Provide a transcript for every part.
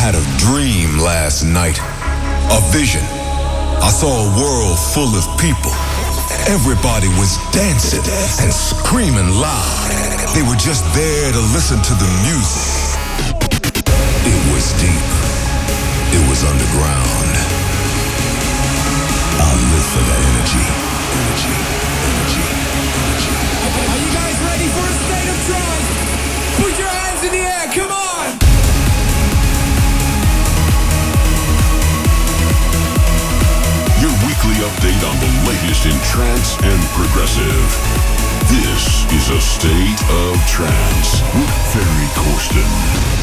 had a dream last night, a vision. I saw a world full of people. Everybody was dancing and screaming loud. They were just there to listen to the music. It was deep. It was underground. I live for that energy. Energy. Energy. Energy. Are you guys ready for a state of trance? Put your hands in the air, come on! Your weekly update on the latest in trance and progressive. This is a State of Trance with Ferry Corsten.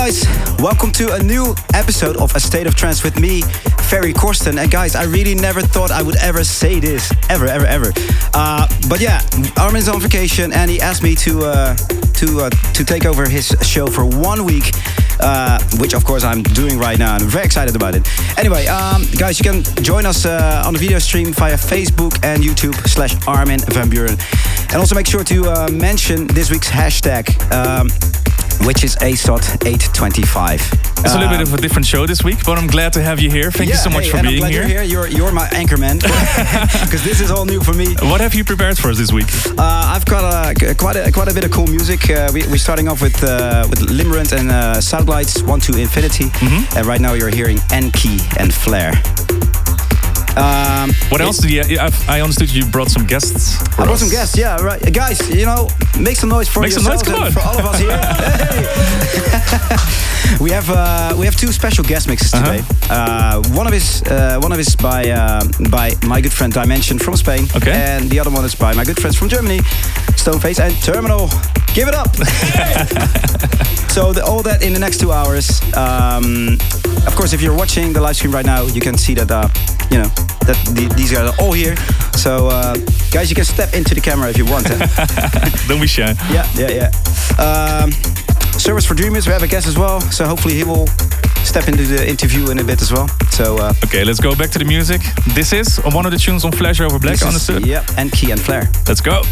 guys, welcome to a new episode of A State of Trance with me, Ferry Corsten. And guys, I really never thought I would ever say this, ever. But yeah, Armin's on vacation and he asked me to take over his show for 1 week, which of course I'm doing right now, and I'm very excited about it. Anyway, guys, you can join us on the video stream via Facebook and YouTube /Armin van Buuren. And also make sure to mention this week's hashtag, which is ASOT825. It's a little bit of a different show this week, but I'm glad to have you here. Thank you so much for being here. You're my anchor man, because this is all new for me. What have you prepared for us this week? I've got quite a bit of cool music. We're starting off with Limerent and Soundlights 1 to Infinity, and right now you're hearing Enki and Flare. What else did you? I understood you brought some guests. I brought some guests, yeah, right. Guys, make some noise for yourselves and for all of us here. Hey. We have two special guest mixes today. One of is by my good friend Dimension from Spain, and the other one is by my good friends from Germany, Stoneface and Terminal. Give it up! So all that in the next 2 hours. Of course, if you're watching the live stream right now, you can see that these guys are all here. So guys, you can step into the camera if you want. Don't be shy. Yeah. Service for Dreamers, we have a guest as well. So hopefully he will step into the interview in a bit as well. So okay, let's go back to the music. This is one of the tunes on Flash Over Black, understood? Yeah, and Key and Flare. Let's go.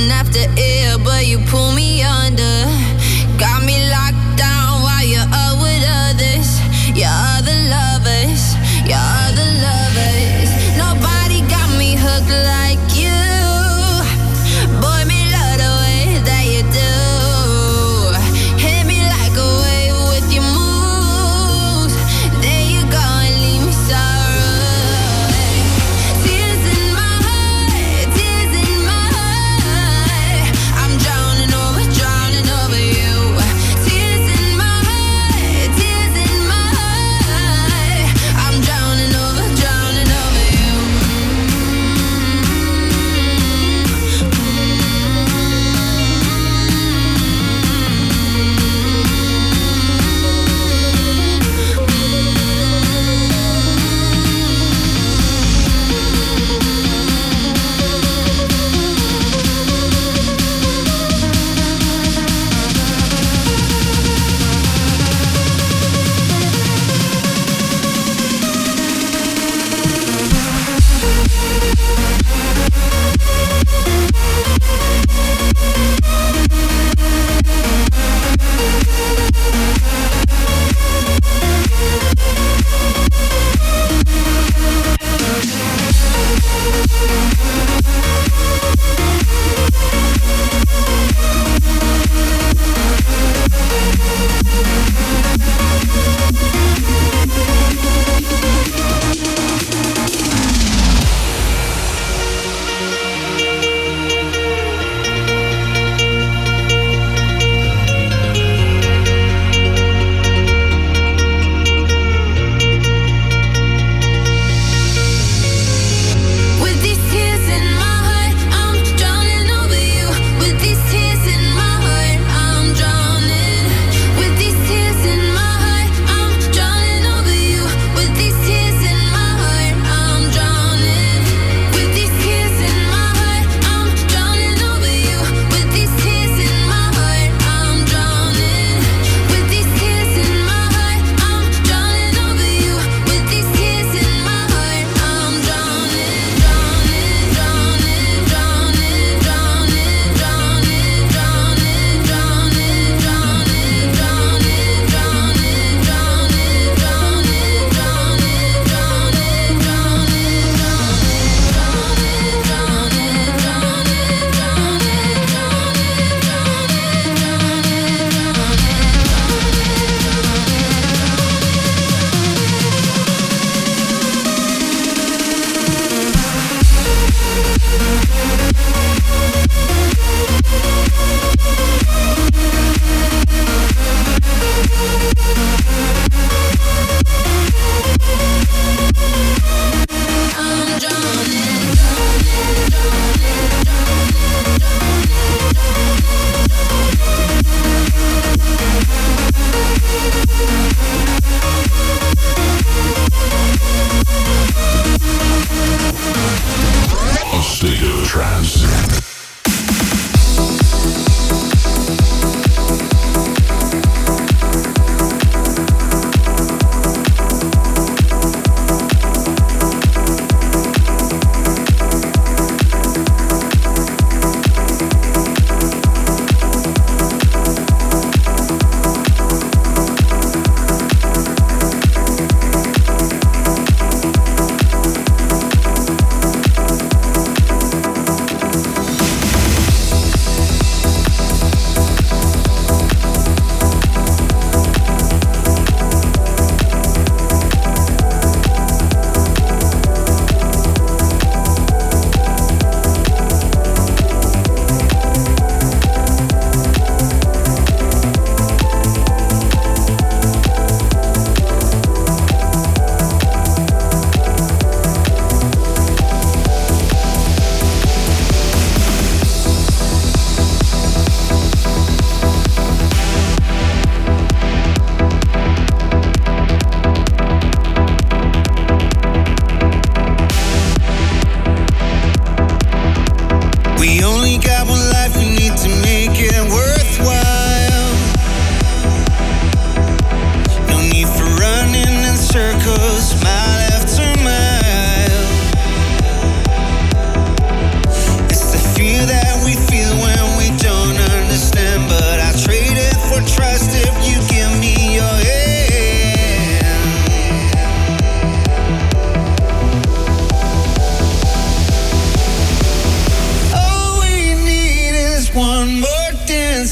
running after air, but you pull me under. Got me locked down while you're up with others. Your other lovers, your other lovers. Nobody got me hooked like you. Boy, me love the way that you do. Hit me like a wave with your moves. There you go and leave me sorrow. Tears in my heart, tears in my heart.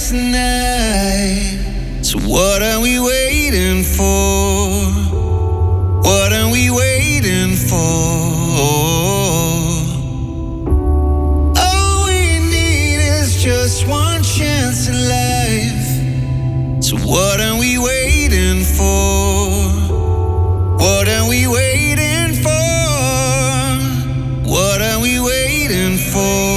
tonight. So what are we waiting for? What are we waiting for? All we need is just one chance at life. So what are we waiting for? What are we waiting for? What are we waiting for?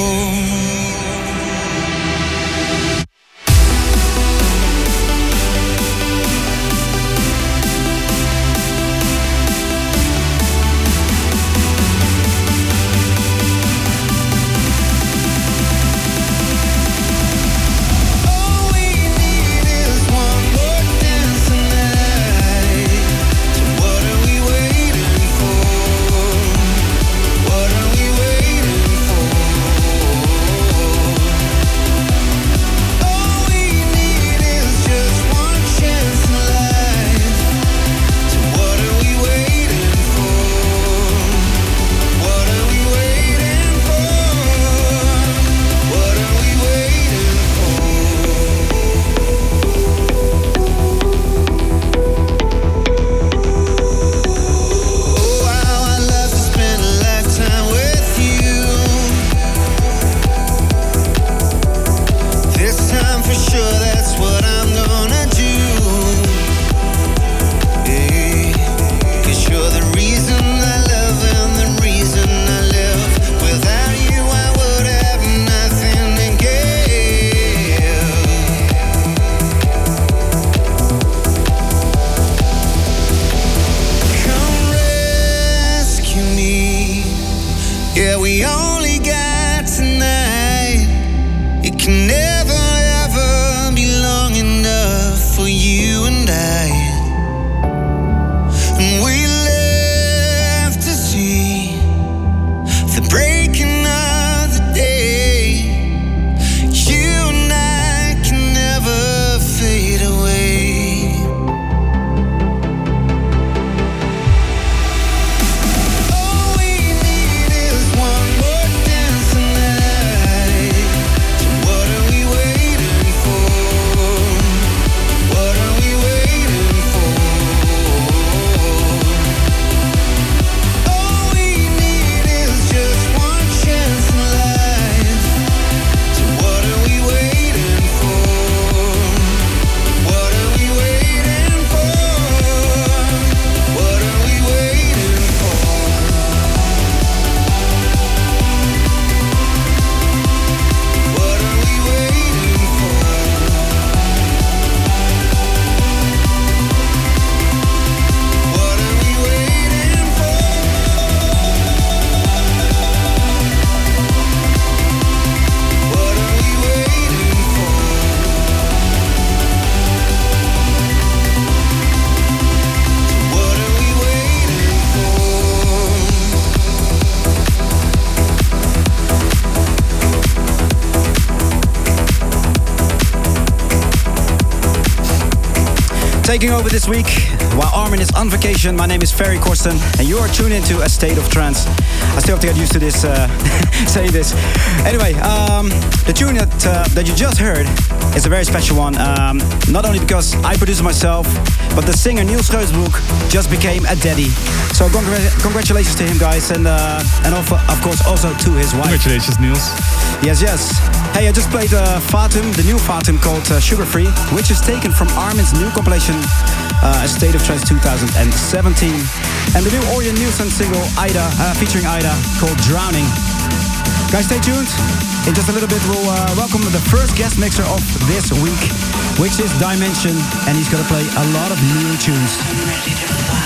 Taking over this week while Armin is on vacation. My name is Ferry Corsten and you are tuned into A State of Trance. I still have to get used to this, saying this. Anyway, the tune that you just heard is a very special one. Not only because I produce it myself, but the singer Niels Reusbroek just became a daddy. So congratulations to him, guys, and of course also to his wife. Congratulations, Niels. Yes, yes. Hey, I just played Fatum, the new Fatum called Sugar Free, which is taken from Armin's new compilation, A State of Trance 2017. And the new Orjan Nilsen single, Ida, featuring Ida, called Drowning. Guys, stay tuned. In just a little bit, we'll welcome the first guest mixer of this week, which is Dimension, and he's gonna play a lot of new tunes. Ready to fly.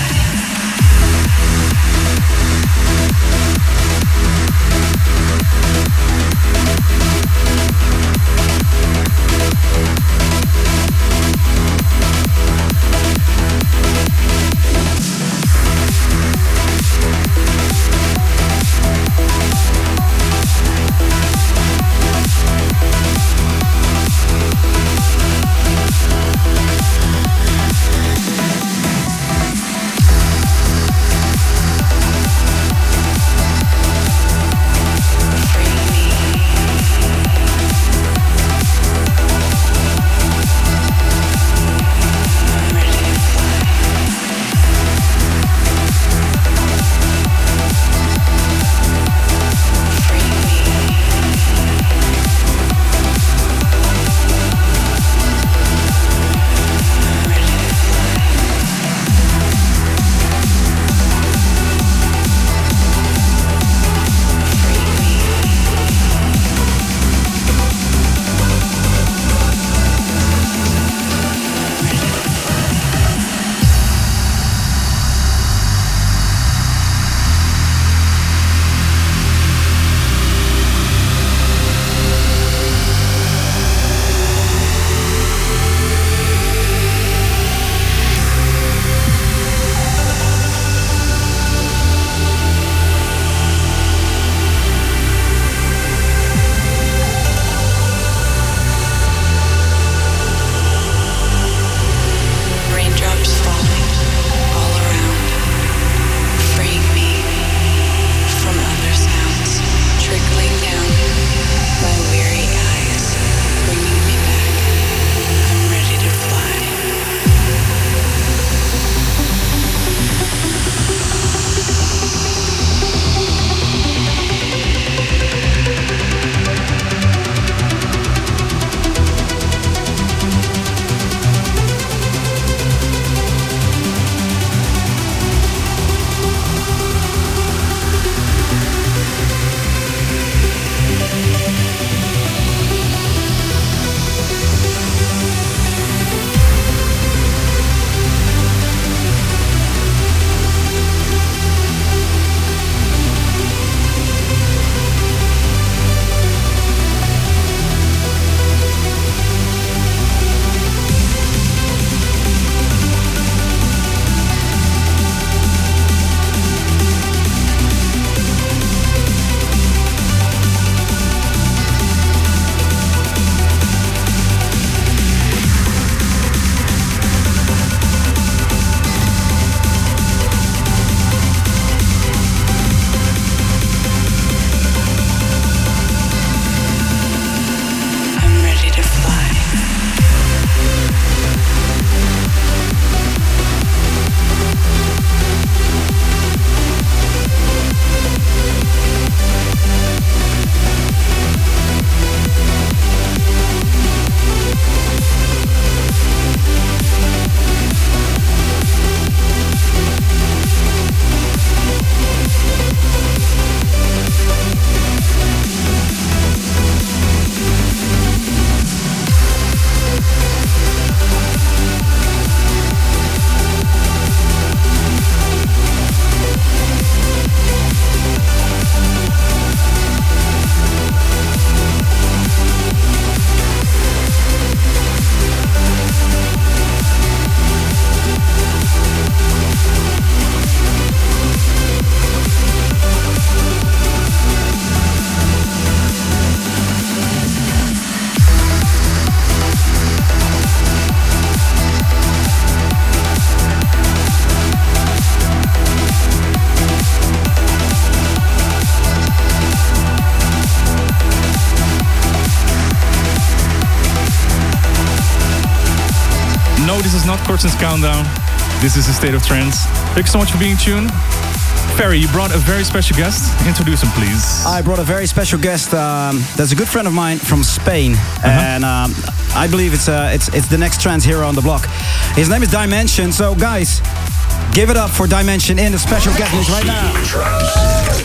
No, this is not Kortsen's Countdown. This is A State of Trance. Thank you so much for being tuned. Ferry, you brought a very special guest. Introduce him, please. I brought a very special guest. That's a good friend of mine from Spain, and I believe it's the next trance hero on the block. His name is Dimension. So, guys, give it up for Dimension in the special guest list right now.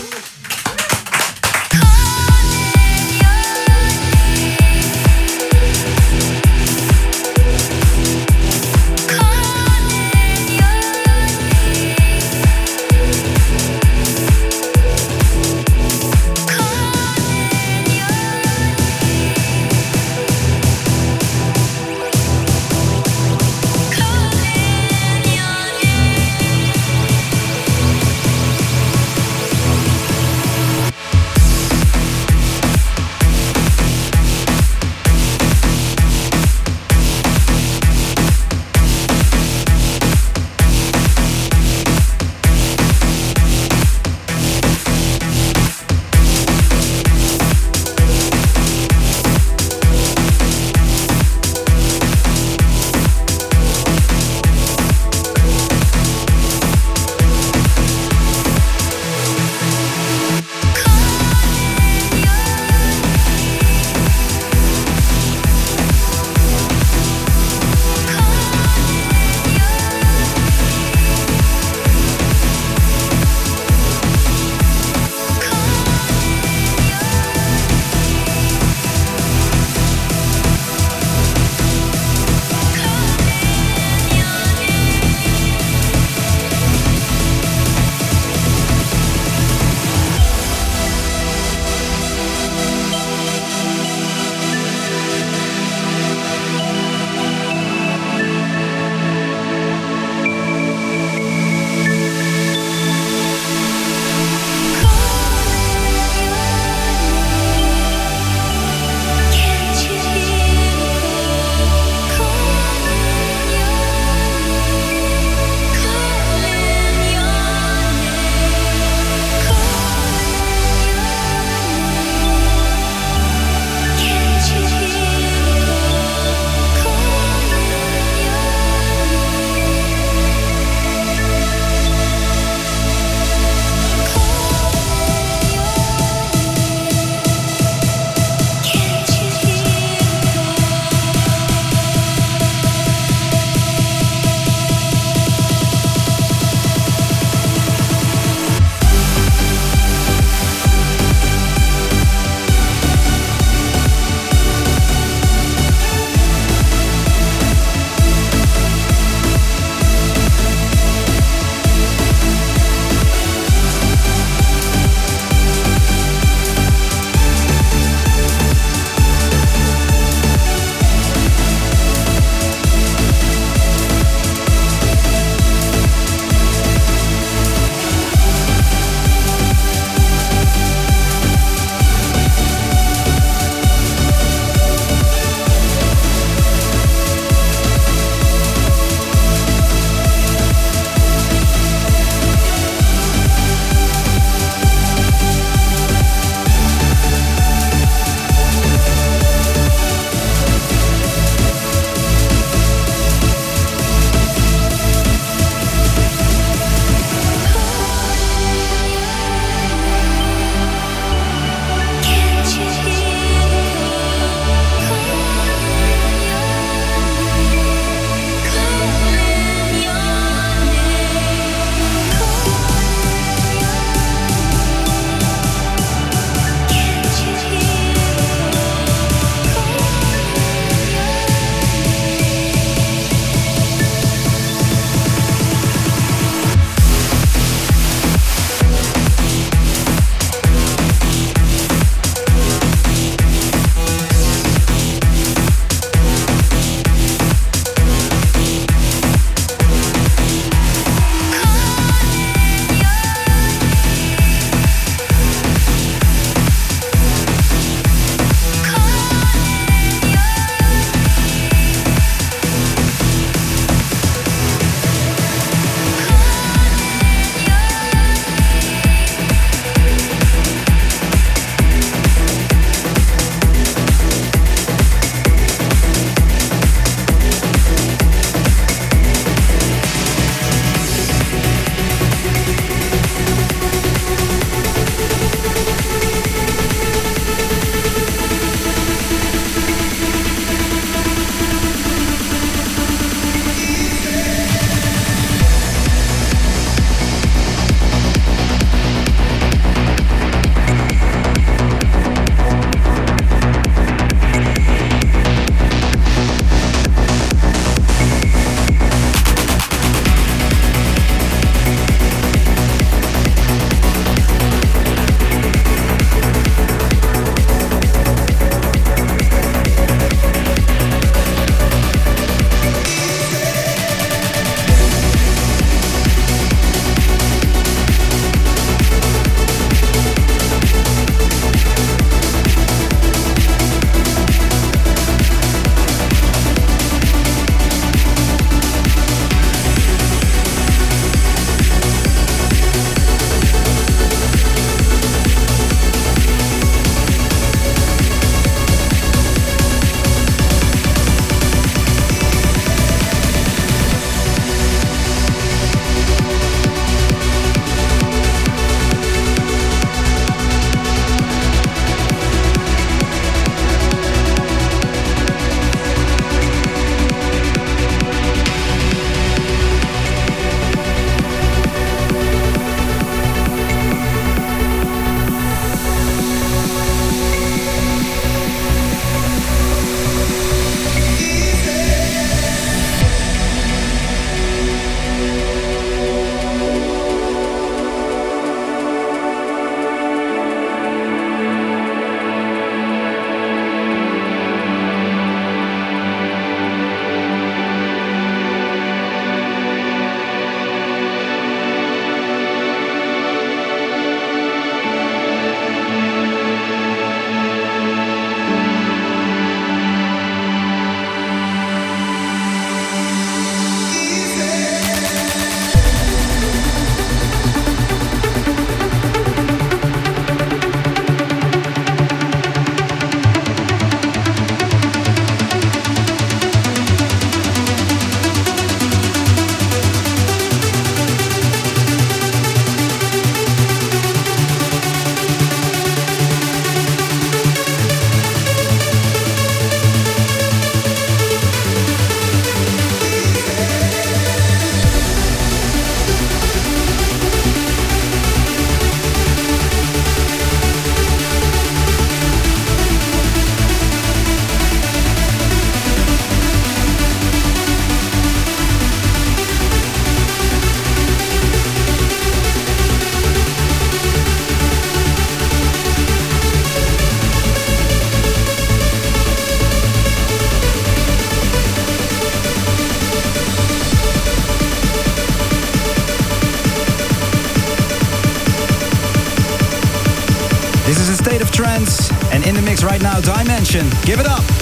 Trance. And in the mix right now, Dimension. Give it up.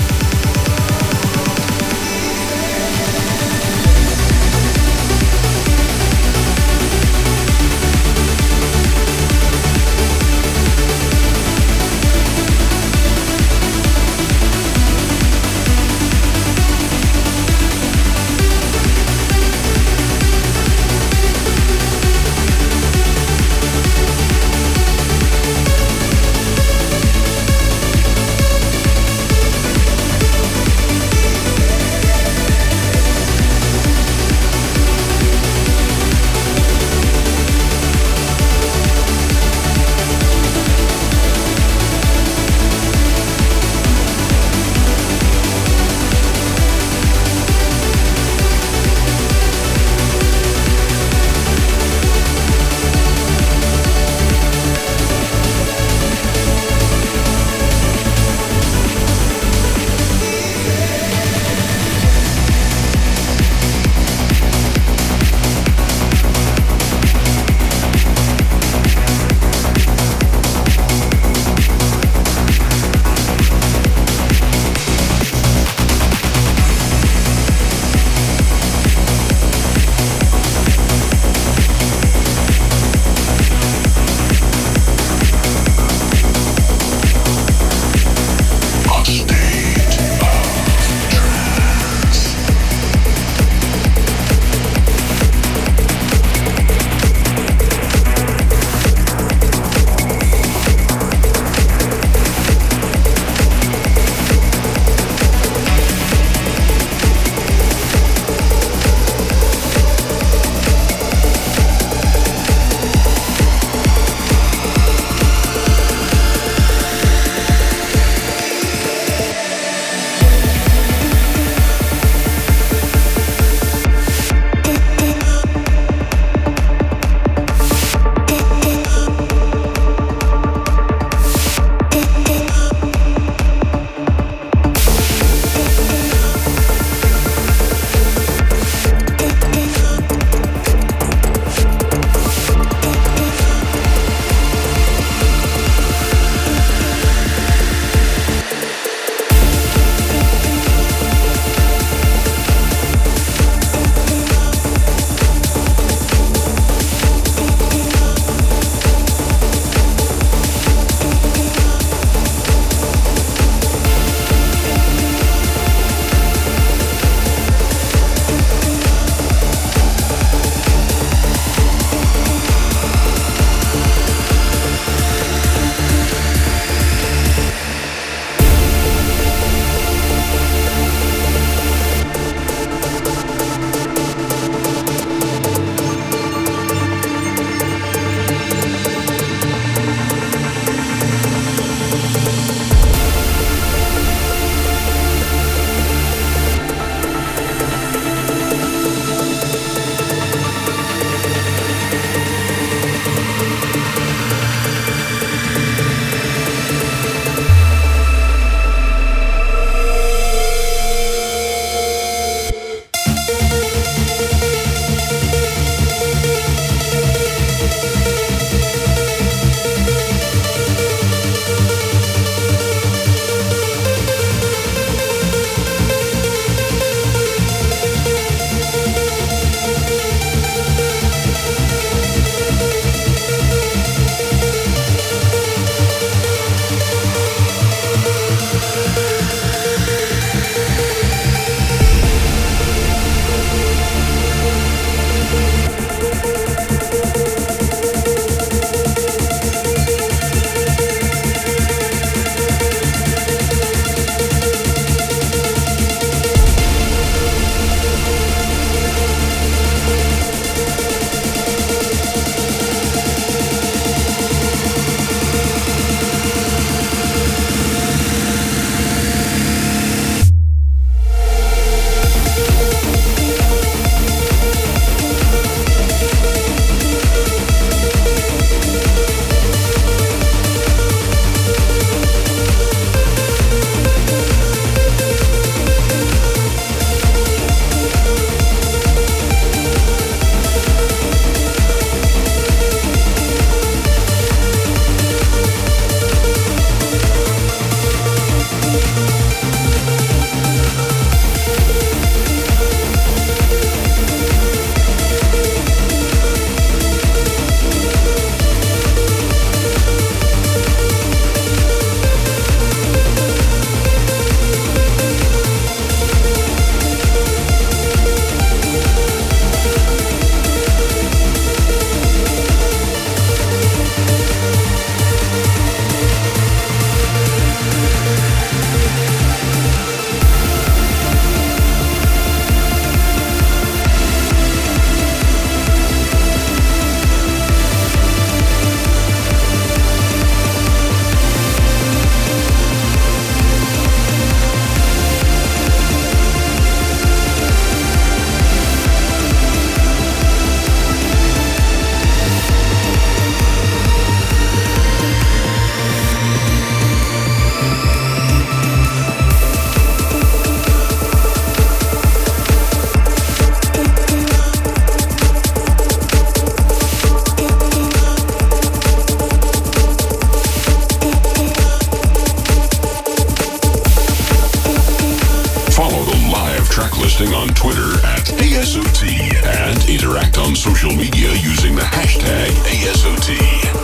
track listing on Twitter at ASOT and interact on social media using the hashtag ASOT.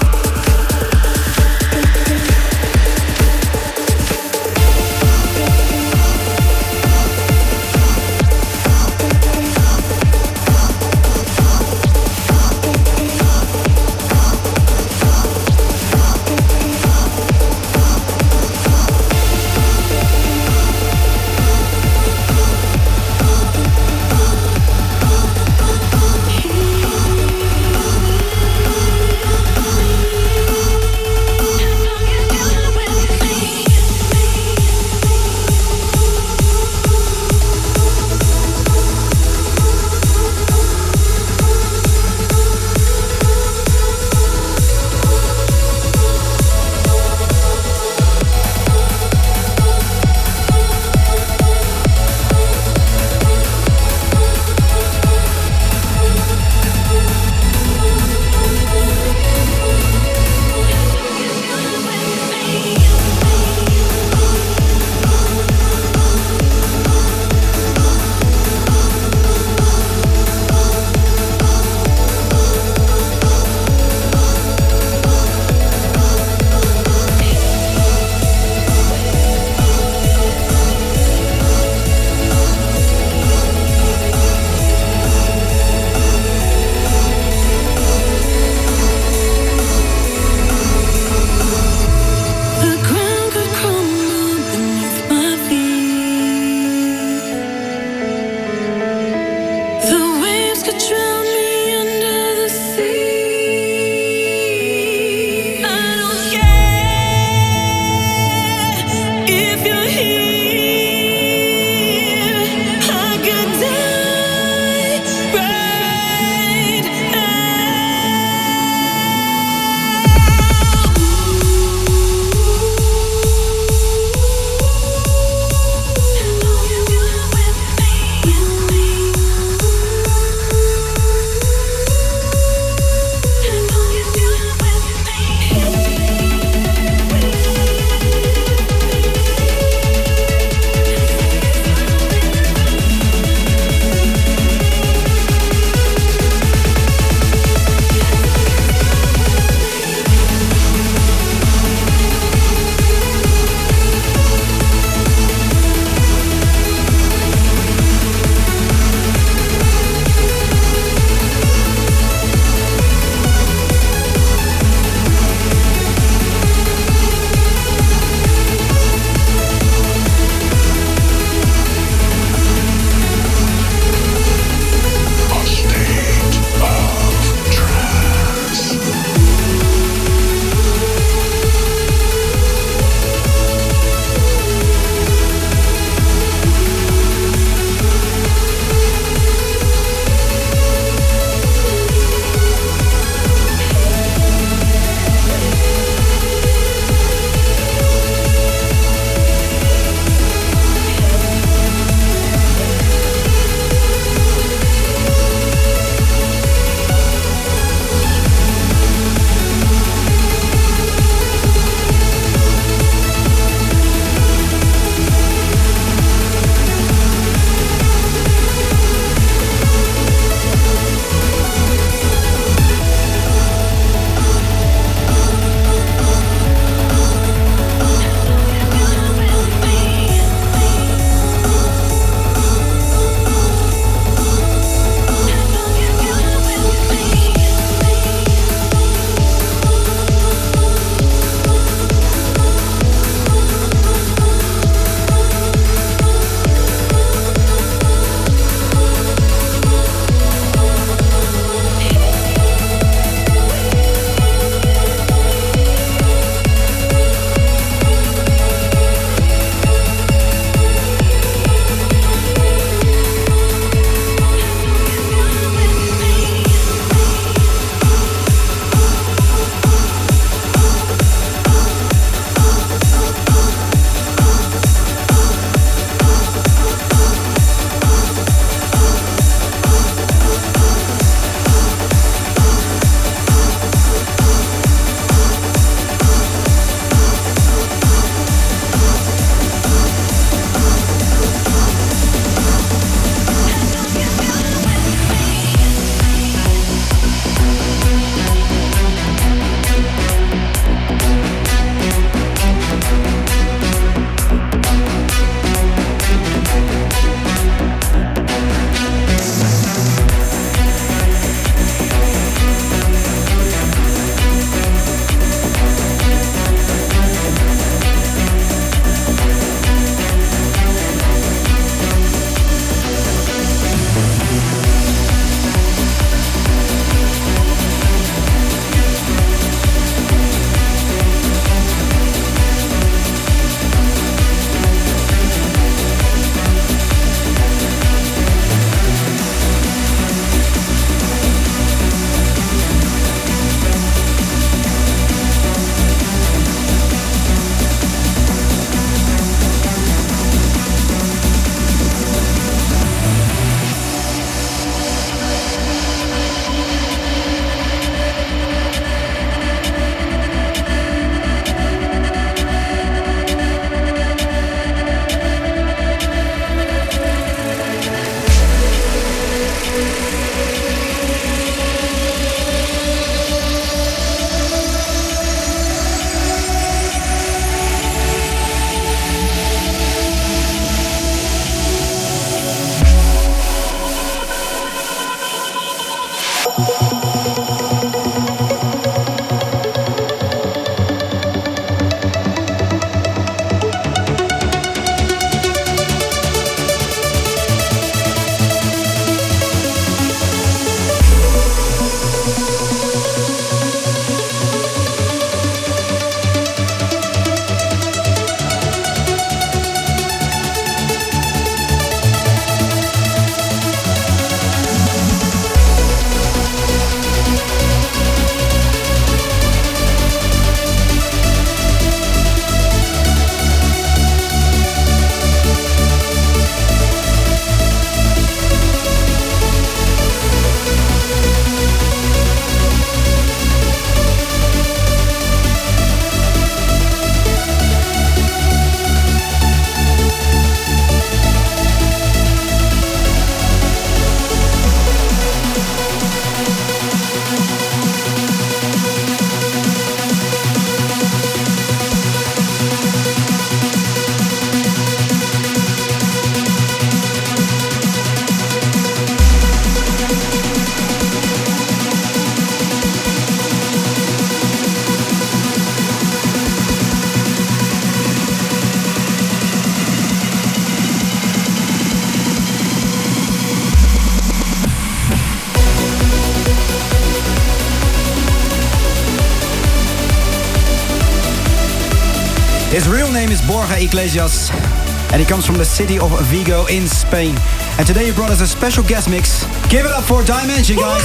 His real name is Borja Iglesias, and he comes from the city of Vigo in Spain. And today he brought us a special guest mix. Give it up for Dimension, guys.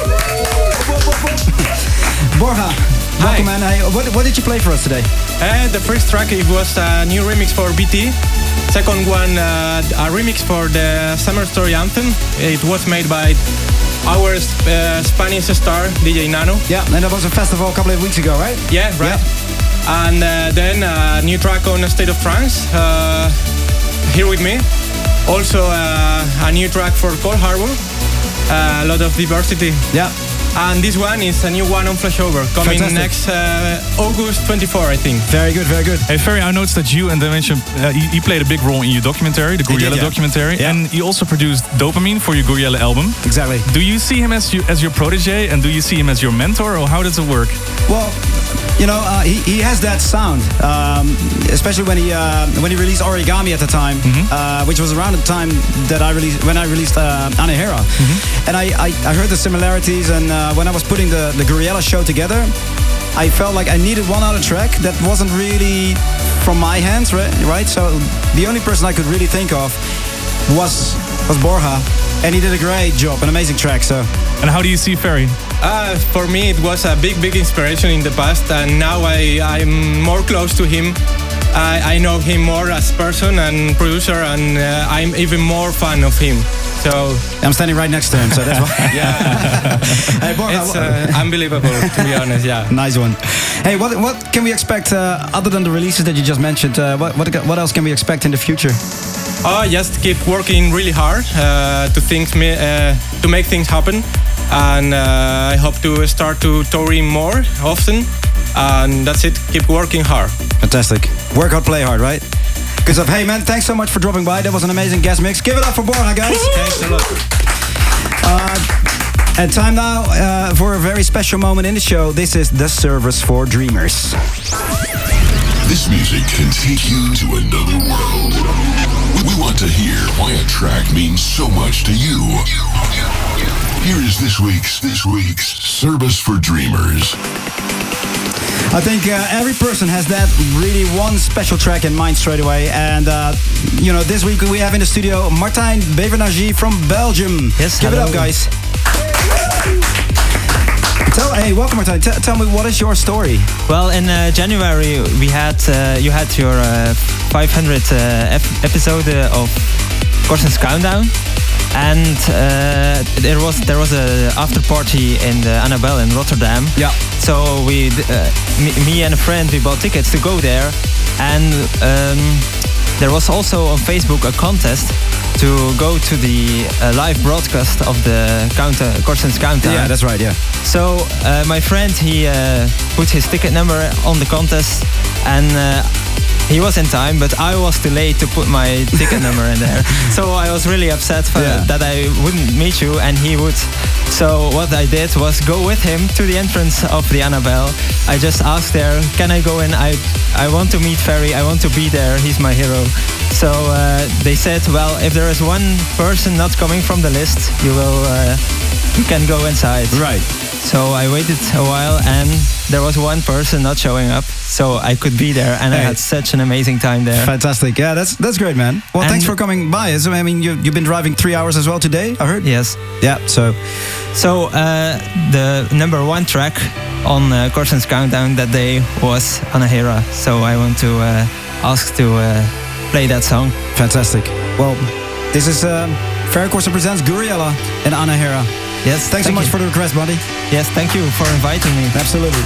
Borja, welcome, man. Hey, what did you play for us today? The first track, it was a new remix for BT. Second one, a remix for the Summer Story Anthem. It was made by our Spanish star, DJ Nano. Yeah, and that was a festival a couple of weeks ago, right? Yeah, right. Yeah. And then a new track on State of Trance, Here With Me. Also a new track for Cold Harbor. A lot of diversity. Yeah. And this one is a new one on Flashover, coming next August 24, I think. Very good, very good. Hey, Ferry, I noticed that you and Dimension, you played a big role in your documentary, the Gouryella documentary, and you also produced Dopamine for your Gouryella album. Exactly. Do you see him as your protege, and do you see him as your mentor, or how does it work? Well, you know, he has that sound, especially when he released Origami at the time, which was around the time that I released Anahera, and I heard the similarities, and when I was putting the Gouryella show together, I felt like I needed one other track that wasn't really from my hands, right? So the only person I could really think of was Borja, and he did a great job, an amazing track. So. And how do you see Ferry? For me, it was a big inspiration in the past, and now I'm more close to him. I know him more as person and producer, and I'm even more fan of him. So I'm standing right next to him, so that's why. Yeah, hey, Borja, it's unbelievable, to be honest. Yeah, nice one. Hey, what can we expect other than the releases that you just mentioned? What else can we expect in the future? Just keep working really hard to make things happen, and I hope to start to touring more often. And that's it. Keep working hard. Fantastic. Work hard, play hard, right? Good stuff. Hey, man, thanks so much for dropping by. That was an amazing guest mix. Give it up for Borja, guys. Thanks a lot. And time now for a very special moment in the show. This is The Service for Dreamers. This music can take you to another world. We want to hear why a track means so much to you. Here is this week's Service for Dreamers. I think every person has that really one special track in mind straight away. And, this week we have in the studio Martijn Bevernagie from Belgium. Yes, Give hello. it up, guys. Hey, welcome, Martijn. Tell me, what is your story? Well, in January we had you had your 500th episode of Korsen's Countdown, and there was a after party in the Annabelle in Rotterdam. Yeah. So we, me and a friend, we bought tickets to go there, and there was also on Facebook a contest to go to the live broadcast of the Korsen's Countdown. Yeah, that's right, yeah. So my friend, he put his ticket number on the contest, and he was in time, but I was too late to put my ticket number in there. So I was really upset that I wouldn't meet you and he would. So what I did was go with him to the entrance of the Annabelle. I just asked there, can I go in? I want to meet Ferry, I want to be there, he's my hero. So they said, well, if there is one person not coming from the list, you can go inside. Right. So I waited a while and there was one person not showing up, so I could be there, and I had such an amazing time there. Fantastic. Yeah, that's great, man. Well, and thanks for coming by. So, I mean, you've been driving 3 hours as well today, I heard? Yes. Yeah, so the number one track on Korsen's Countdown that day was Anahera. So I want to ask to play that song. Fantastic. Well, this is Ferry Corsten presents Gouryella and Anahera. Yes, thanks so much for the request, buddy. Yes, thank you for inviting me. Absolutely.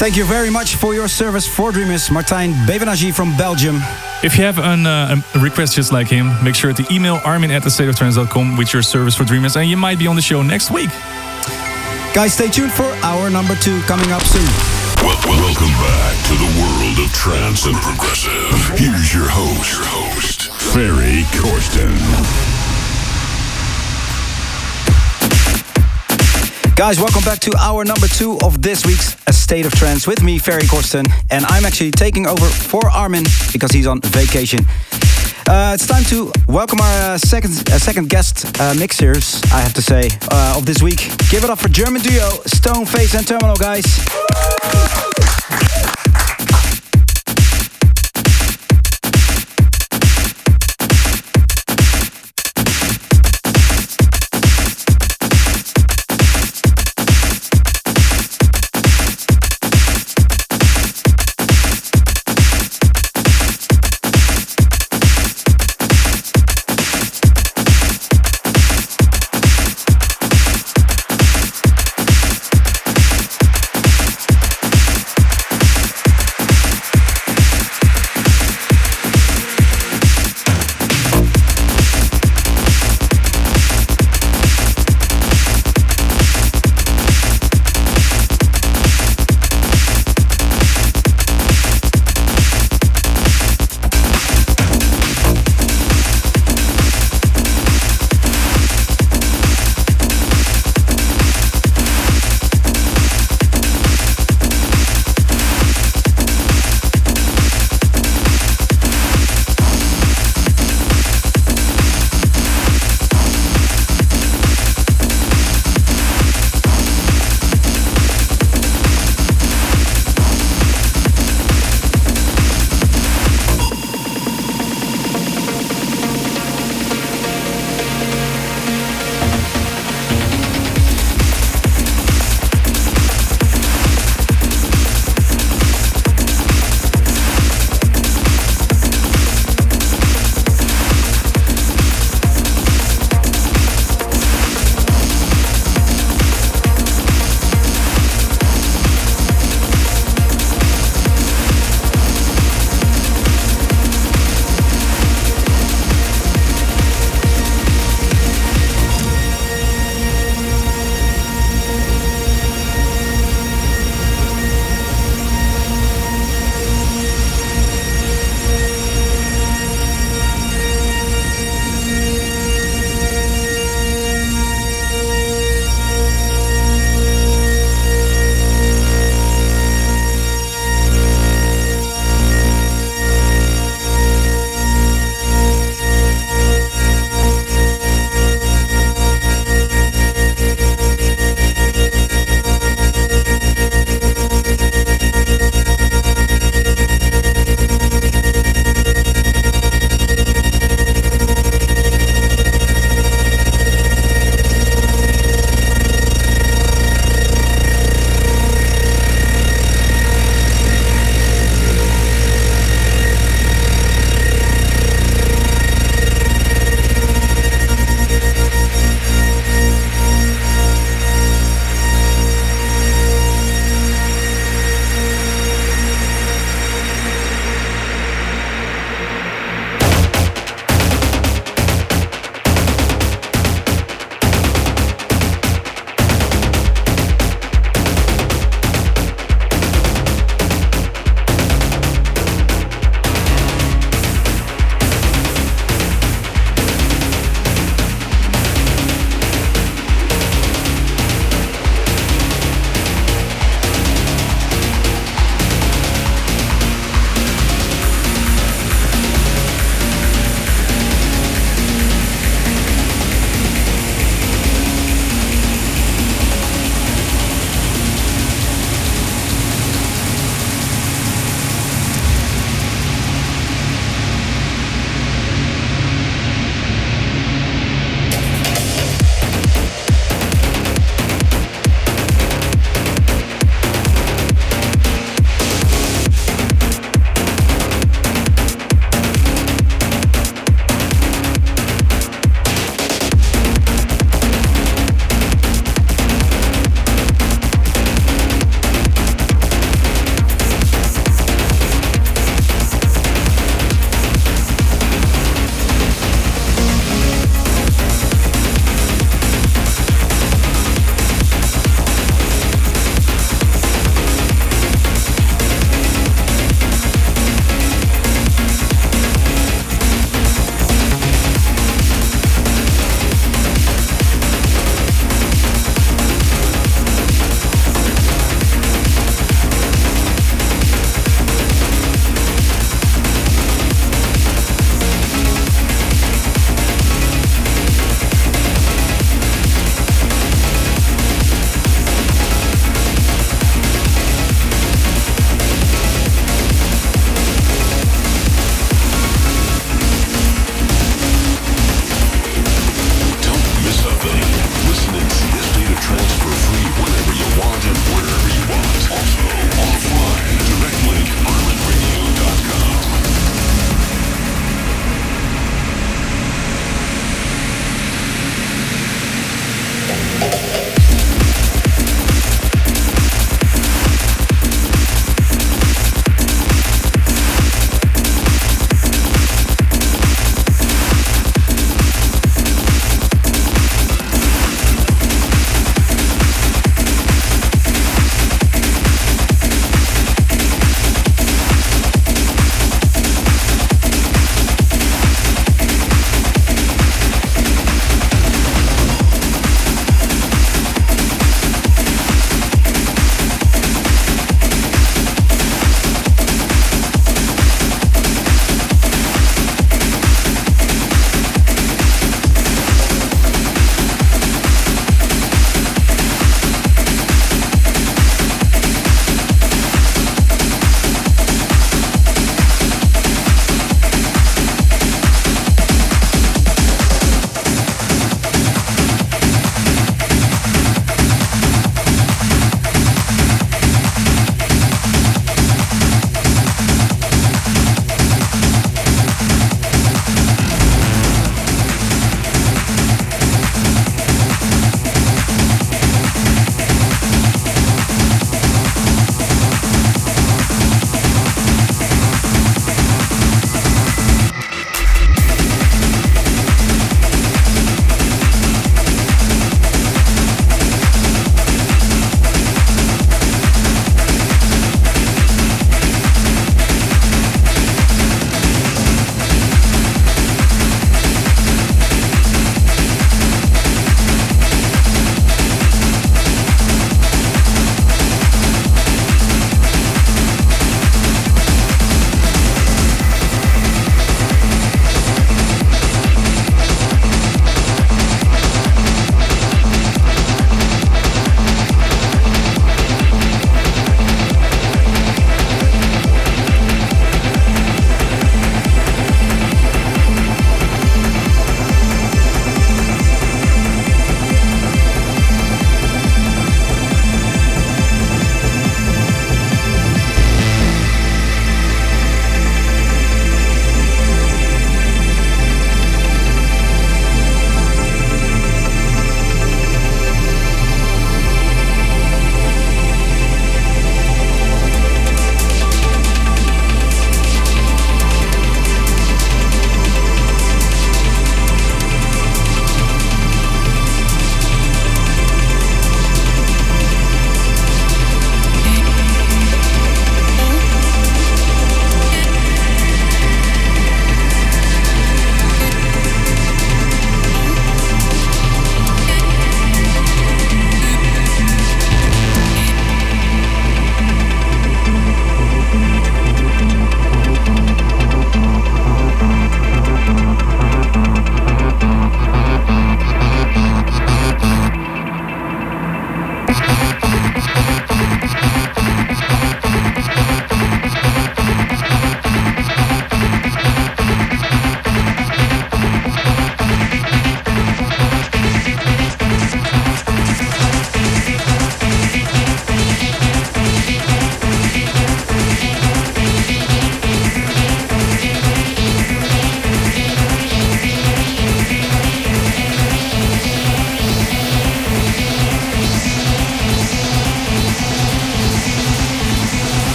Thank you very much for your service for Dreamers, Martijn Bevenagie from Belgium. If you have a request just like him, make sure to email armin@thestateoftrance.com with your service for Dreamers, and you might be on the show next week. Guys, stay tuned for hour number 2 coming up soon. Welcome back to the world of trance and progressive. Here's your host, Ferry Corsten. Guys, welcome back to hour number 2 of this week's A State of Trance with me, Ferry Corsten. And I'm actually taking over for Armin because he's on vacation. It's time to welcome our second guest mixers, I have to say, of this week. Give it up for German duo Stoneface and Terminal, guys.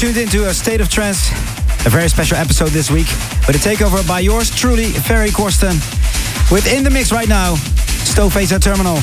tuned into a State of Trance, a very special episode this week, with a takeover by yours truly, Ferry Corsten. With in the mix right now, Stoneface at Terminal.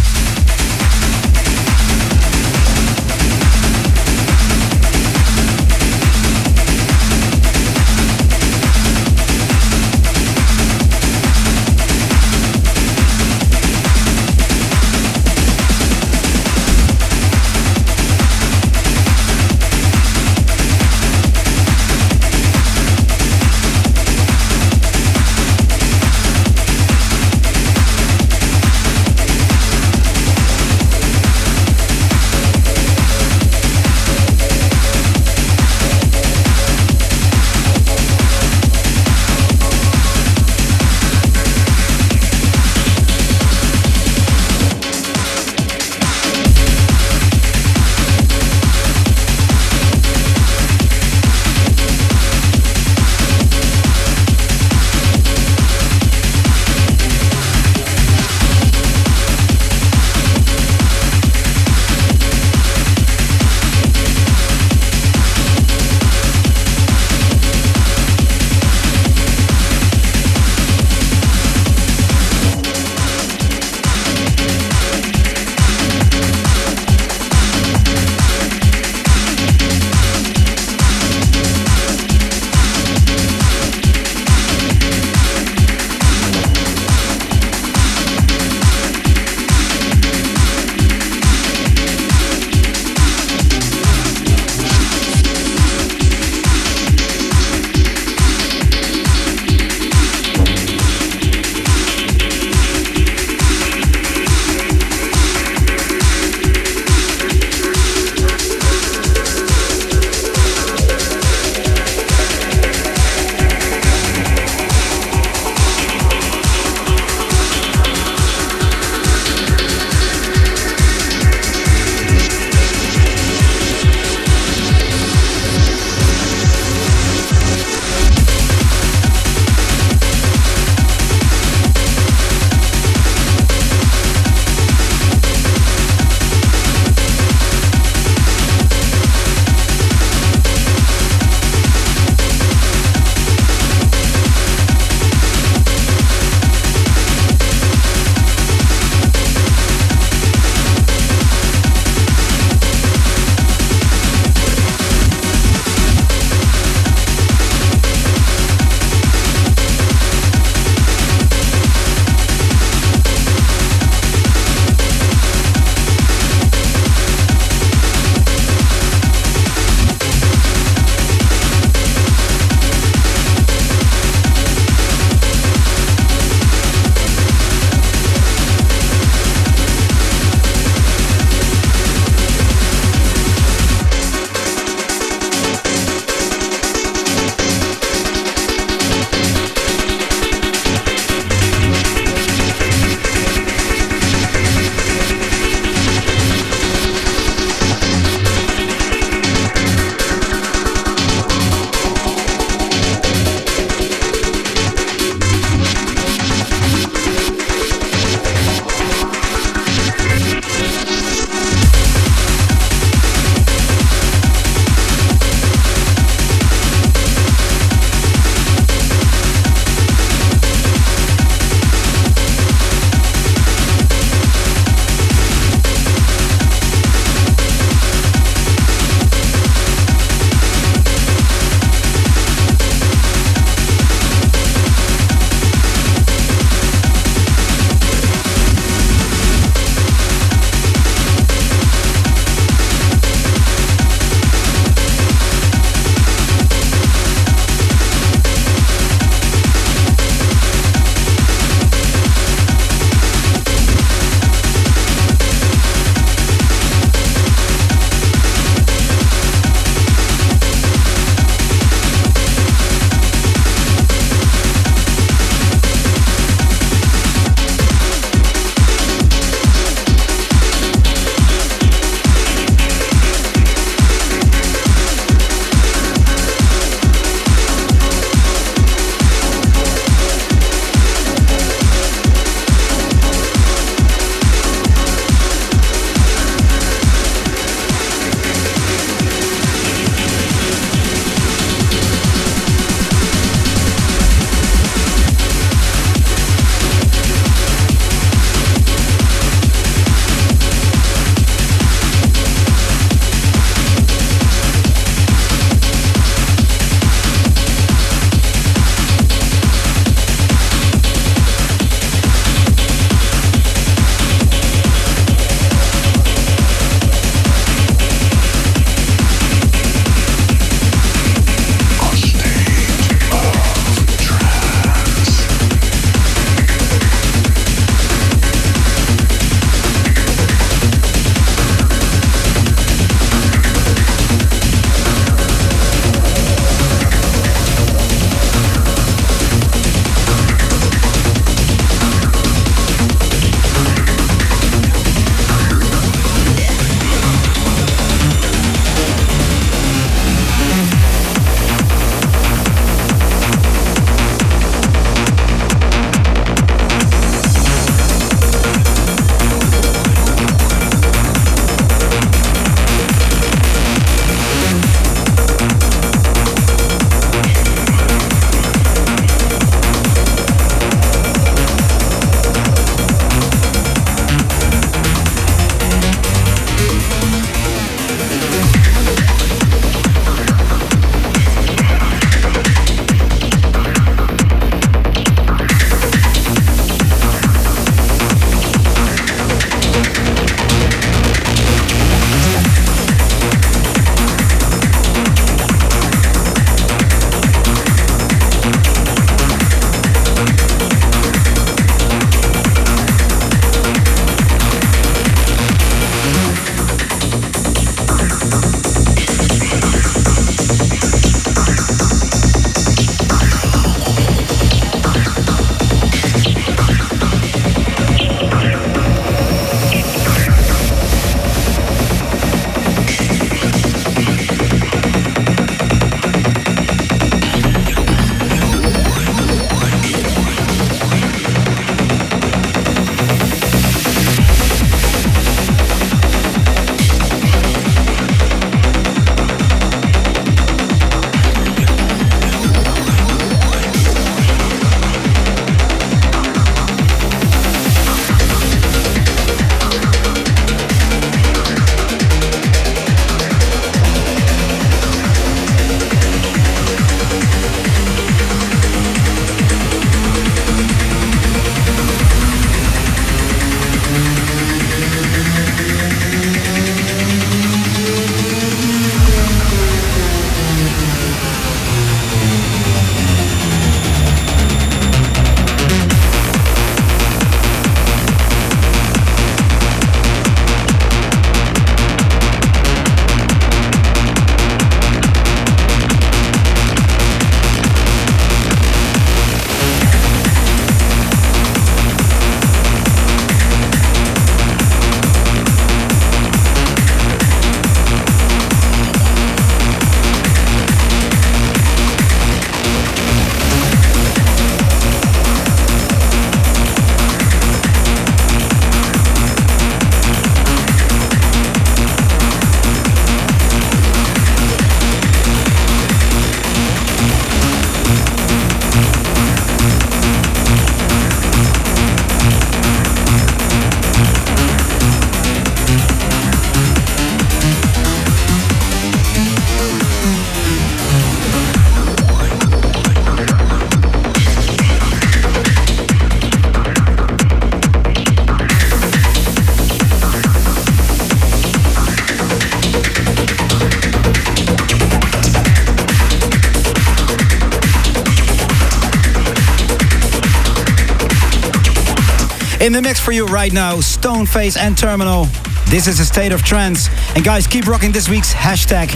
In the mix for you right now, Stoneface and Terminal. This is A State of Trance. And guys, keep rocking this week's hashtag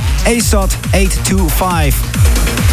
ASOT825.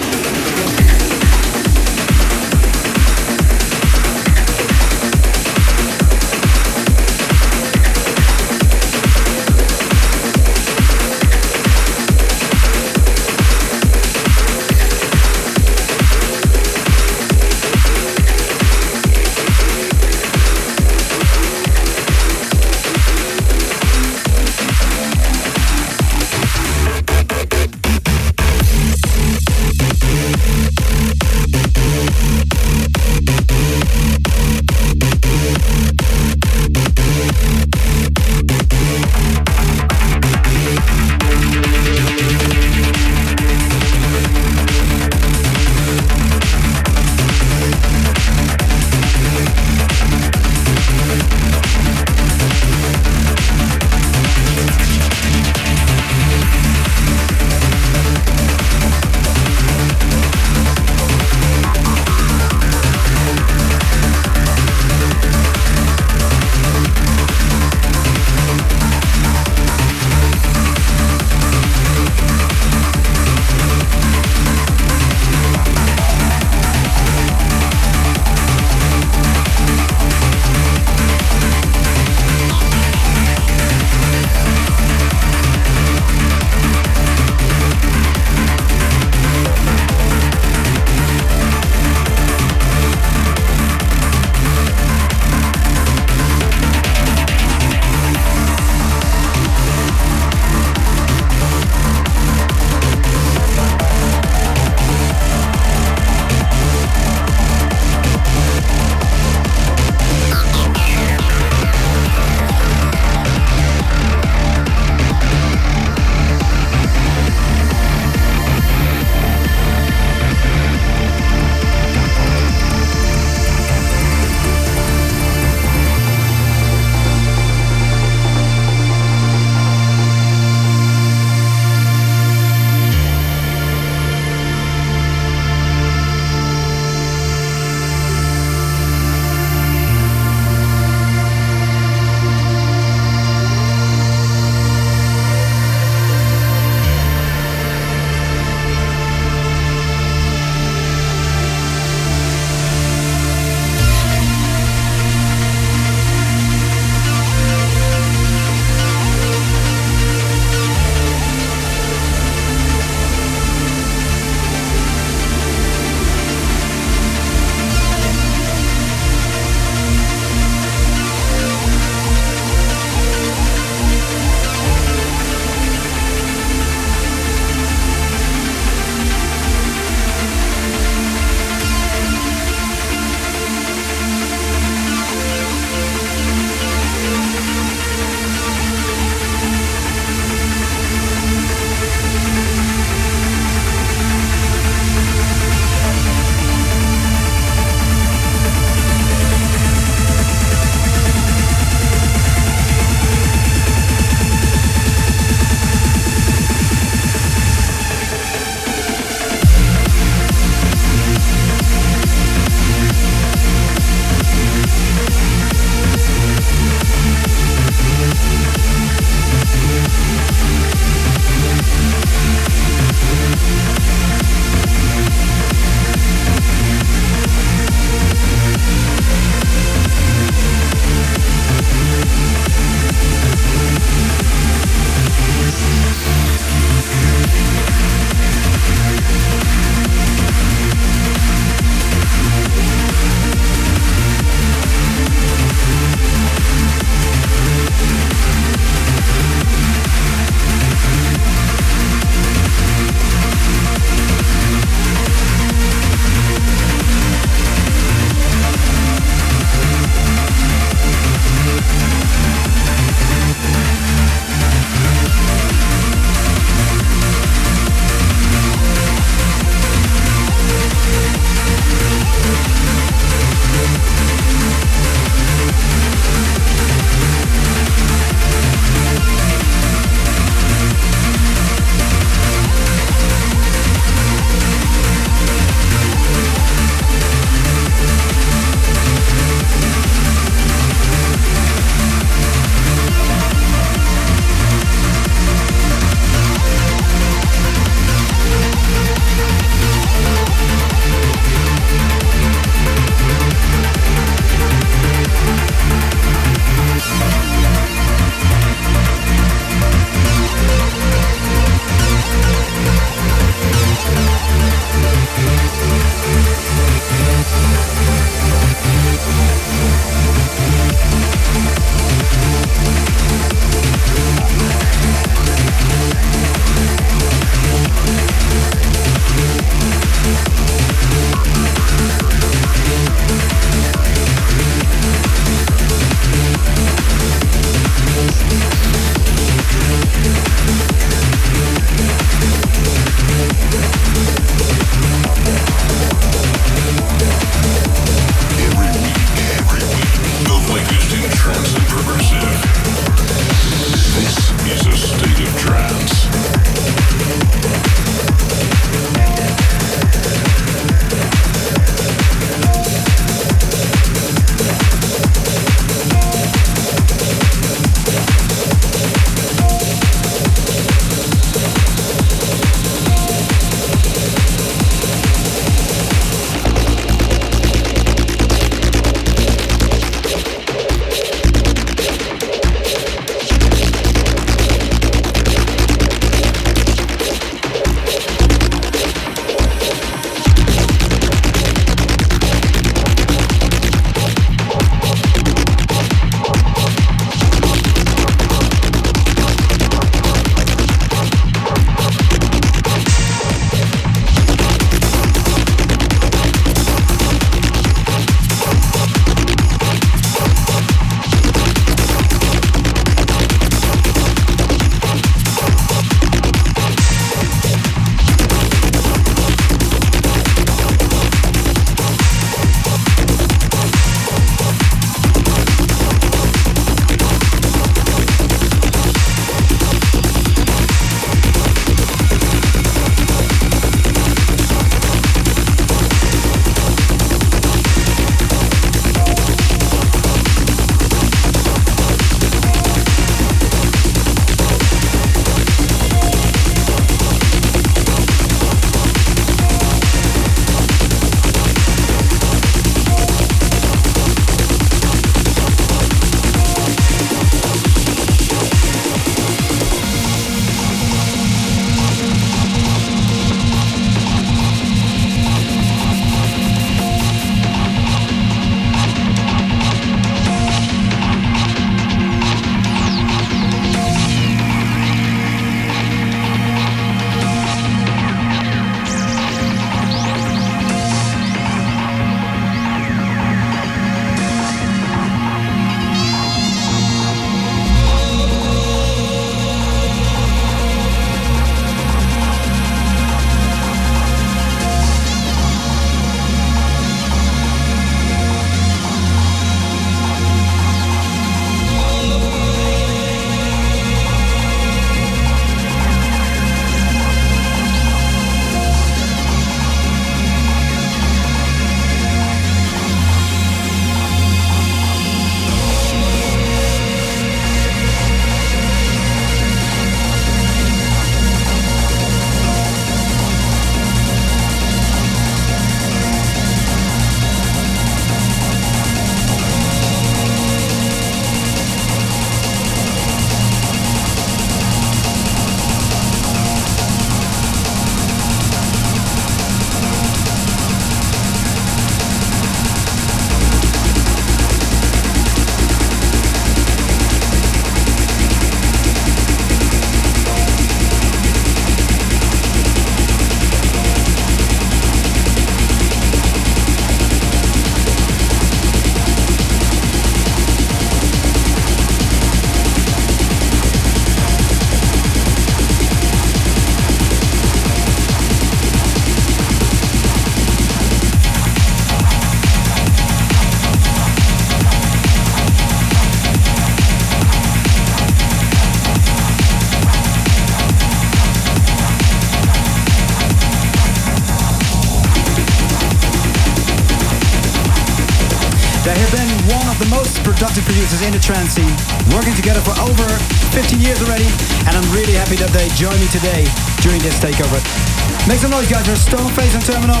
of the most productive producers in the trance scene, working together for over 15 years already, and I'm really happy that they join me today during this takeover. Make some noise, guys, for Stoneface and Terminal.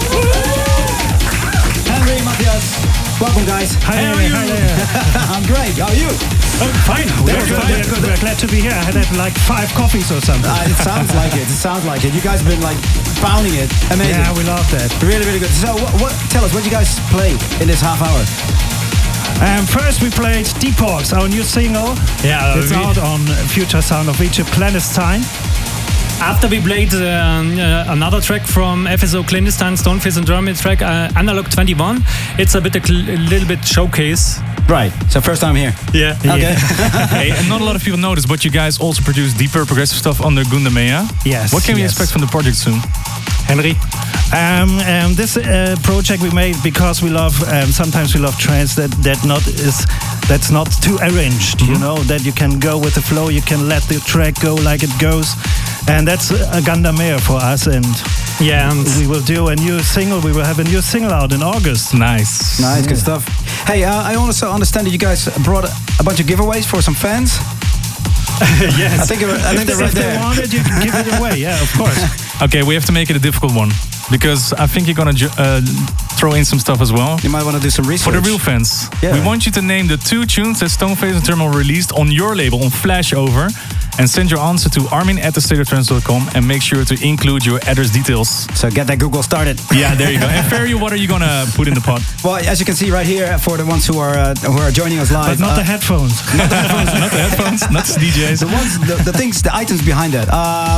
Henry, Matthias, welcome, guys. Hi, how are you? I'm great. How are you? Fine. We're glad to be here. I had like 5 coffees or something. It sounds like it. It sounds like it. You guys have been like pounding it. Amazing. Yeah, we love that. Really, really good. So, tell us, what you guys play in this half hour? First, we played Deep Hawks, our new single. Yeah, it's out on Future Sound of Egypt, Clandestine. After we played another track from FSO Clandestine, Stoneface and Germany track, Analog 21. It's a little bit showcase. Right. So first time here. Yeah. Okay. Hey, and not a lot of people notice, but you guys also produce deeper progressive stuff under Gundamea. Yes. What can we expect from the project soon? Henry? This project we made because we love, sometimes we love trance that's not too arranged, you know, that you can go with the flow, you can let the track go like it goes. And that's a Gundamea for us, and we will do a new single. We will have a new single out in August. Nice, good stuff. Hey, I also understand that you guys brought a bunch of giveaways for some fans. Yes, I think they're right there. If they want it, you can give it away. Yeah, of course. Okay, we have to make it a difficult one because I think you're gonna throw in some stuff as well. You might want to do some research for the real fans. Yeah. We want you to name the 2 tunes that Stoneface and Terminal released on your label on Flashover, and send your answer to armin@thestateoftrance.com and make sure to include your address details. So get that Google started. Yeah, there you go. And Ferry, what are you gonna put in the pot? Well, as you can see right here, for the ones who are joining us live, but not the headphones. Not the headphones, not the DJs. The things, the items behind that.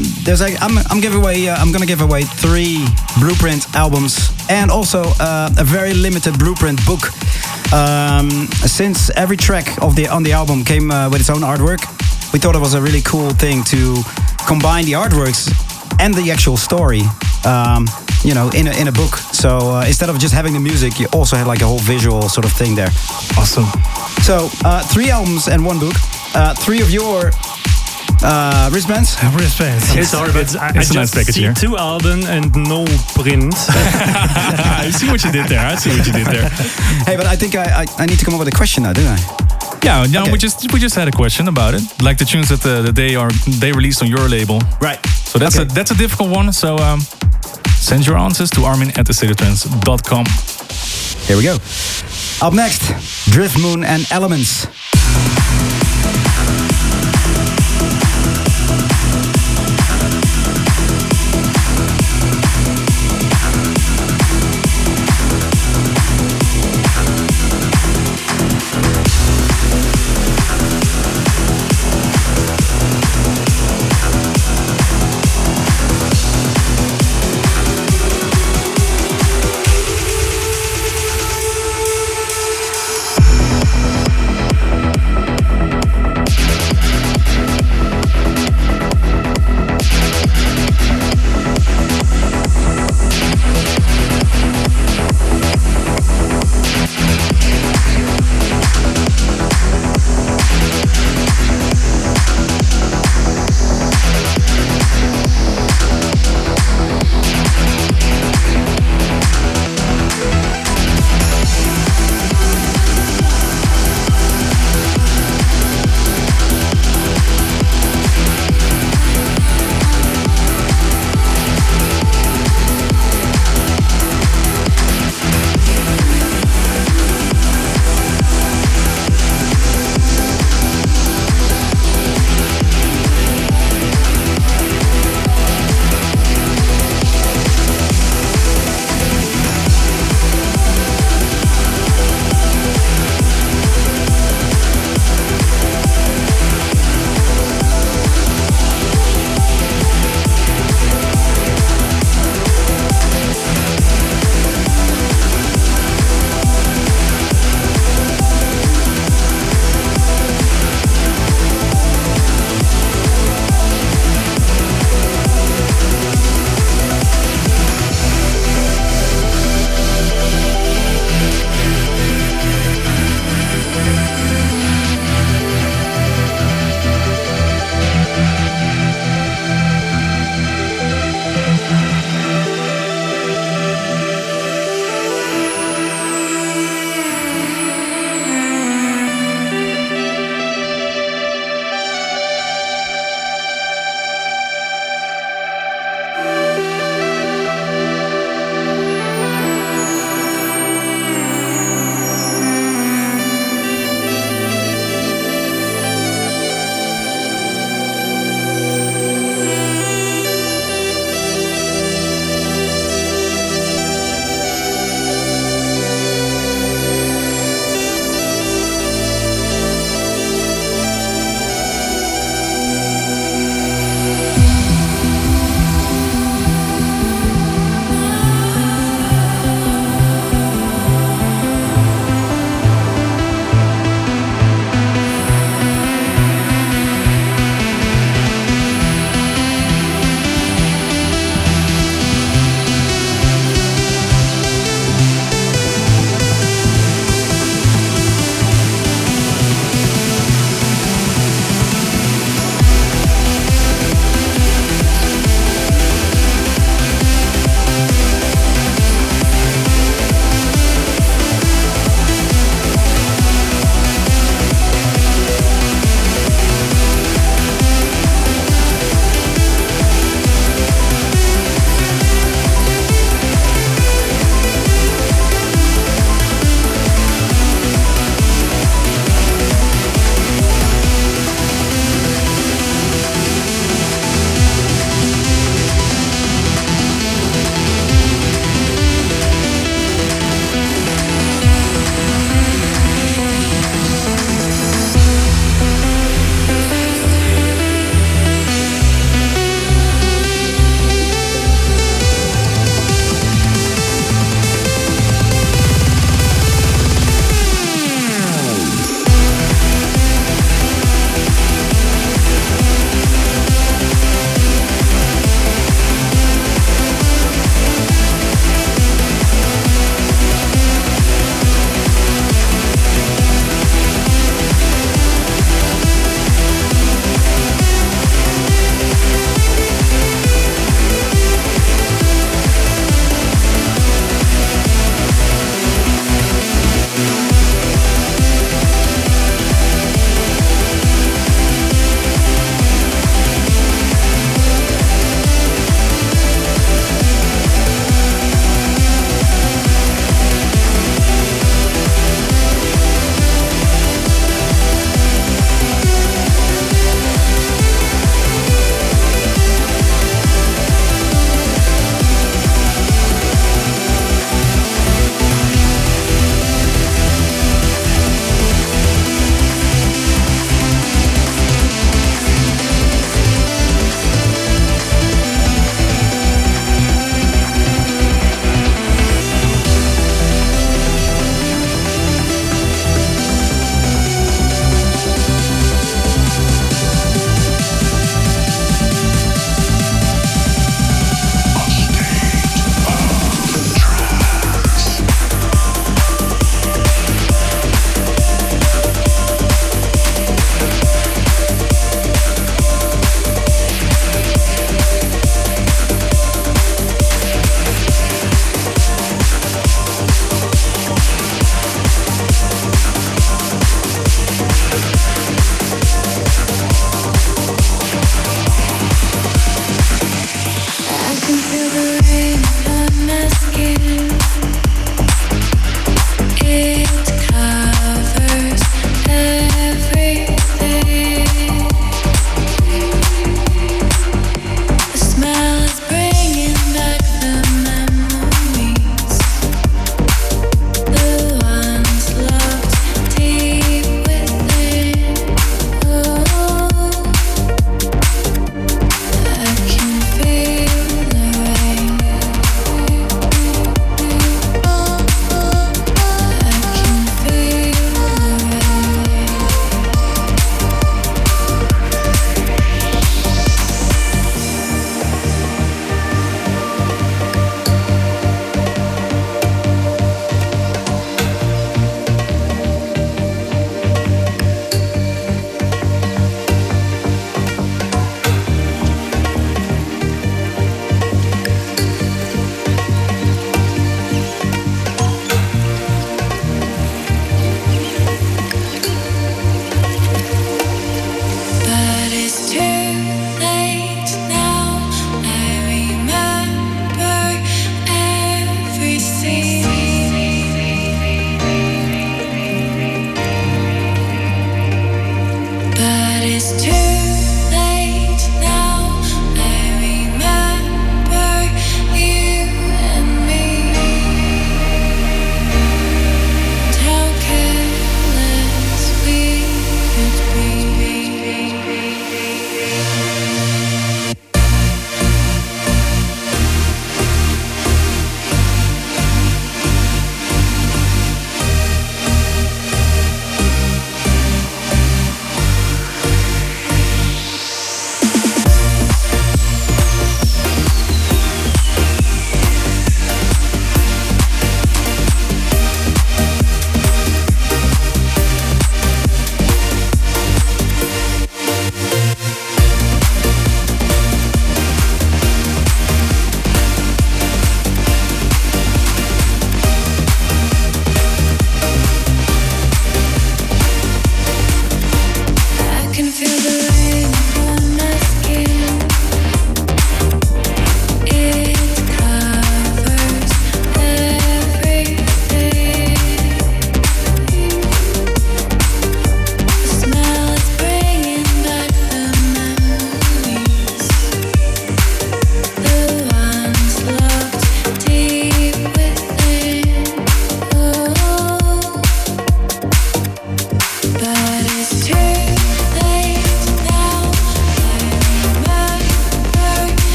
I'm gonna give away 3 Blueprint albums and also a very limited Blueprint book. Since every track on the album came with its own artwork, we thought it was a really cool thing to combine the artworks and the actual story, in a book. So instead of just having the music, you also had like a whole visual sort of thing there. Awesome. So 3 albums and 1 book. 3 of your wristbands. It's sorry, but I nice just package see here. 2 albums and no print. I see what you did there. Hey, but I think I need to come up with a question now, didn't I? Yeah, Okay. we just had a question about it, like the tunes that they released on your label. Right. So that's a difficult one. So send your answers to armin@thestateoftrance.com. Here we go. Up next, Drift Moon and Elements.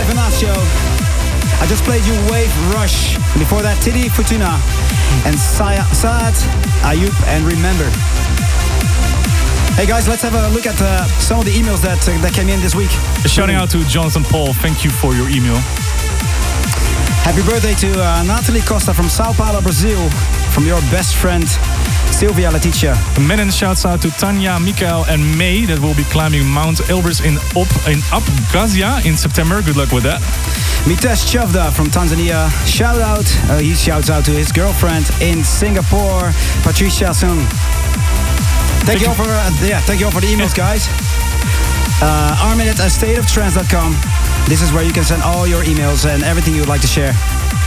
Venazio. I just played you Wave Rush. And before that, Tidi Futuna and Saad Ayub and Remember. Hey guys, let's have a look at some of the emails that came in this week. Shouting out to Jonathan Paul, thank you for your email. Happy birthday to Natalie Costa from Sao Paulo, Brazil, from your best friend, Silvia Leticia. Menon shouts out to Tanya, Mikael and May that will be climbing Mount Elbrus in Abkhazia in September. Good luck with that. Mitesh Chavda from Tanzania. He shouts out to his girlfriend in Singapore, Patricia Sung. Thank you all for the emails, guys. Armin at stateoftrance.com. This is where you can send all your emails and everything you'd like to share.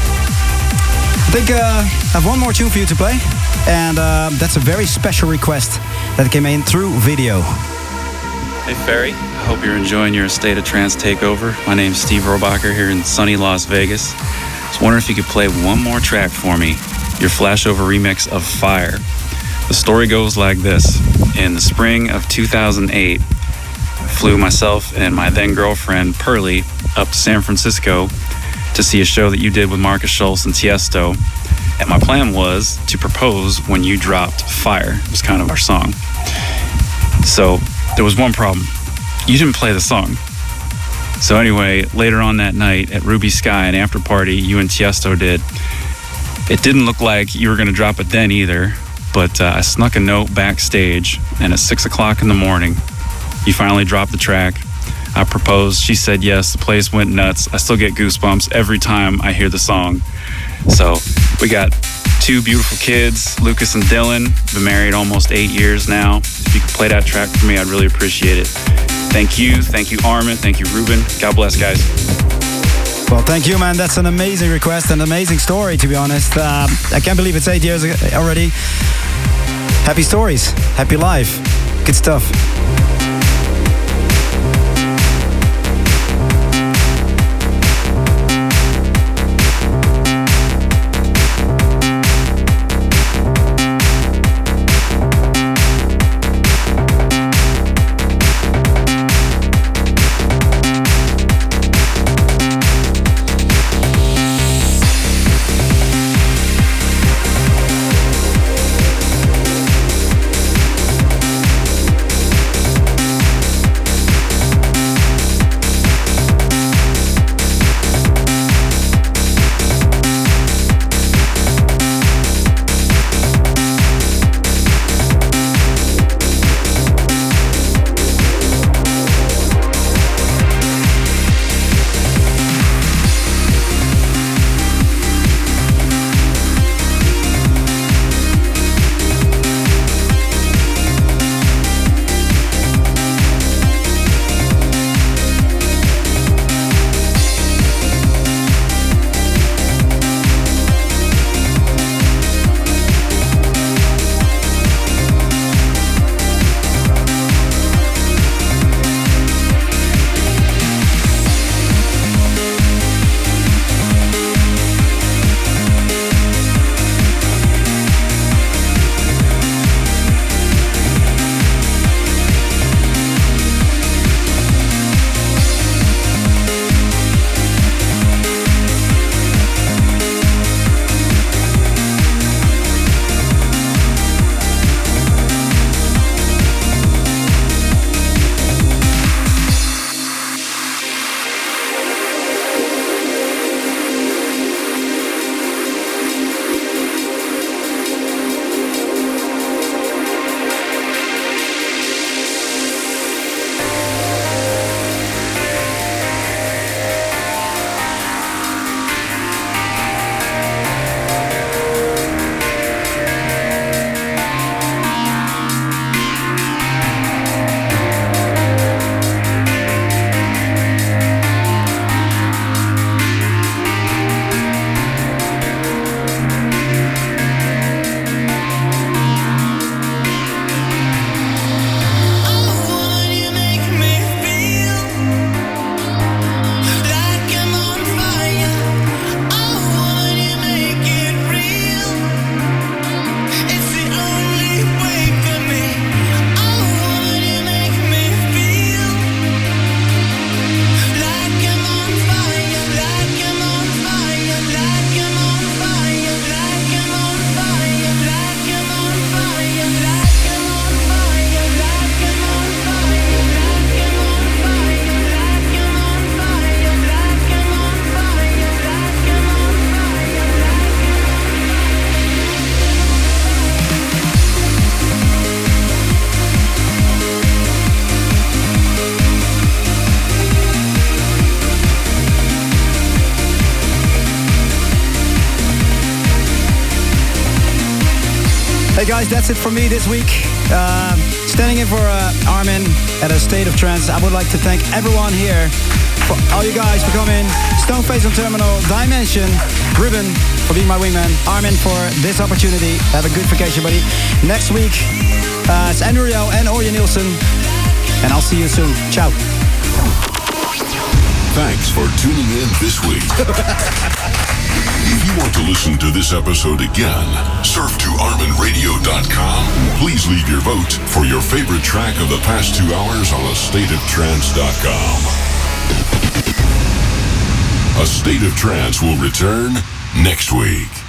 I think I have one more tune for you to play, and that's a very special request that came in through video. Hey Ferry, I hope you're enjoying your State of Trance takeover. My name's Steve Robacher here in sunny Las Vegas. I was wondering if you could play one more track for me, your flashover remix of Fire. The story goes like this. In the spring of 2008, I flew myself and my then girlfriend, Pearlie, up to San Francisco to see a show that you did with Marcus Schultz and Tiesto. And my plan was to propose when you dropped Fire. It was kind of our song. So there was one problem. You didn't play the song. So anyway, later on that night at Ruby Sky, an after party you and Tiesto did, it didn't look like you were going to drop it then either. But I snuck a note backstage, and at 6 o'clock in the morning, you finally dropped the track. I proposed, she said yes, the place went nuts. I still get goosebumps every time I hear the song. So we got two beautiful kids, Lucas and Dylan, been married almost 8 years now. If you could play that track for me, I'd really appreciate it. Thank you Armin, thank you Ruben. God bless, guys. Well, thank you, man. That's an amazing request, an amazing story, to be honest. I can't believe it's 8 years already. Happy stories, happy life, good stuff. guys, that's it for me this week. Standing in for Armin at A State of Trance. I would like to thank everyone here, for all you guys for coming. Stoneface on Terminal, Dimension, Ribbon for being my wingman, Armin for this opportunity. Have a good vacation, buddy. Next week, it's Andrew Rio and Orjan Nilsen. And I'll see you soon. Ciao. Thanks for tuning in this week. If you want to listen to this episode again, surf to ArminRadio.com. Please leave your vote for your favorite track of the past 2 hours on AStateOfTrance.com. A State of Trance will return next week.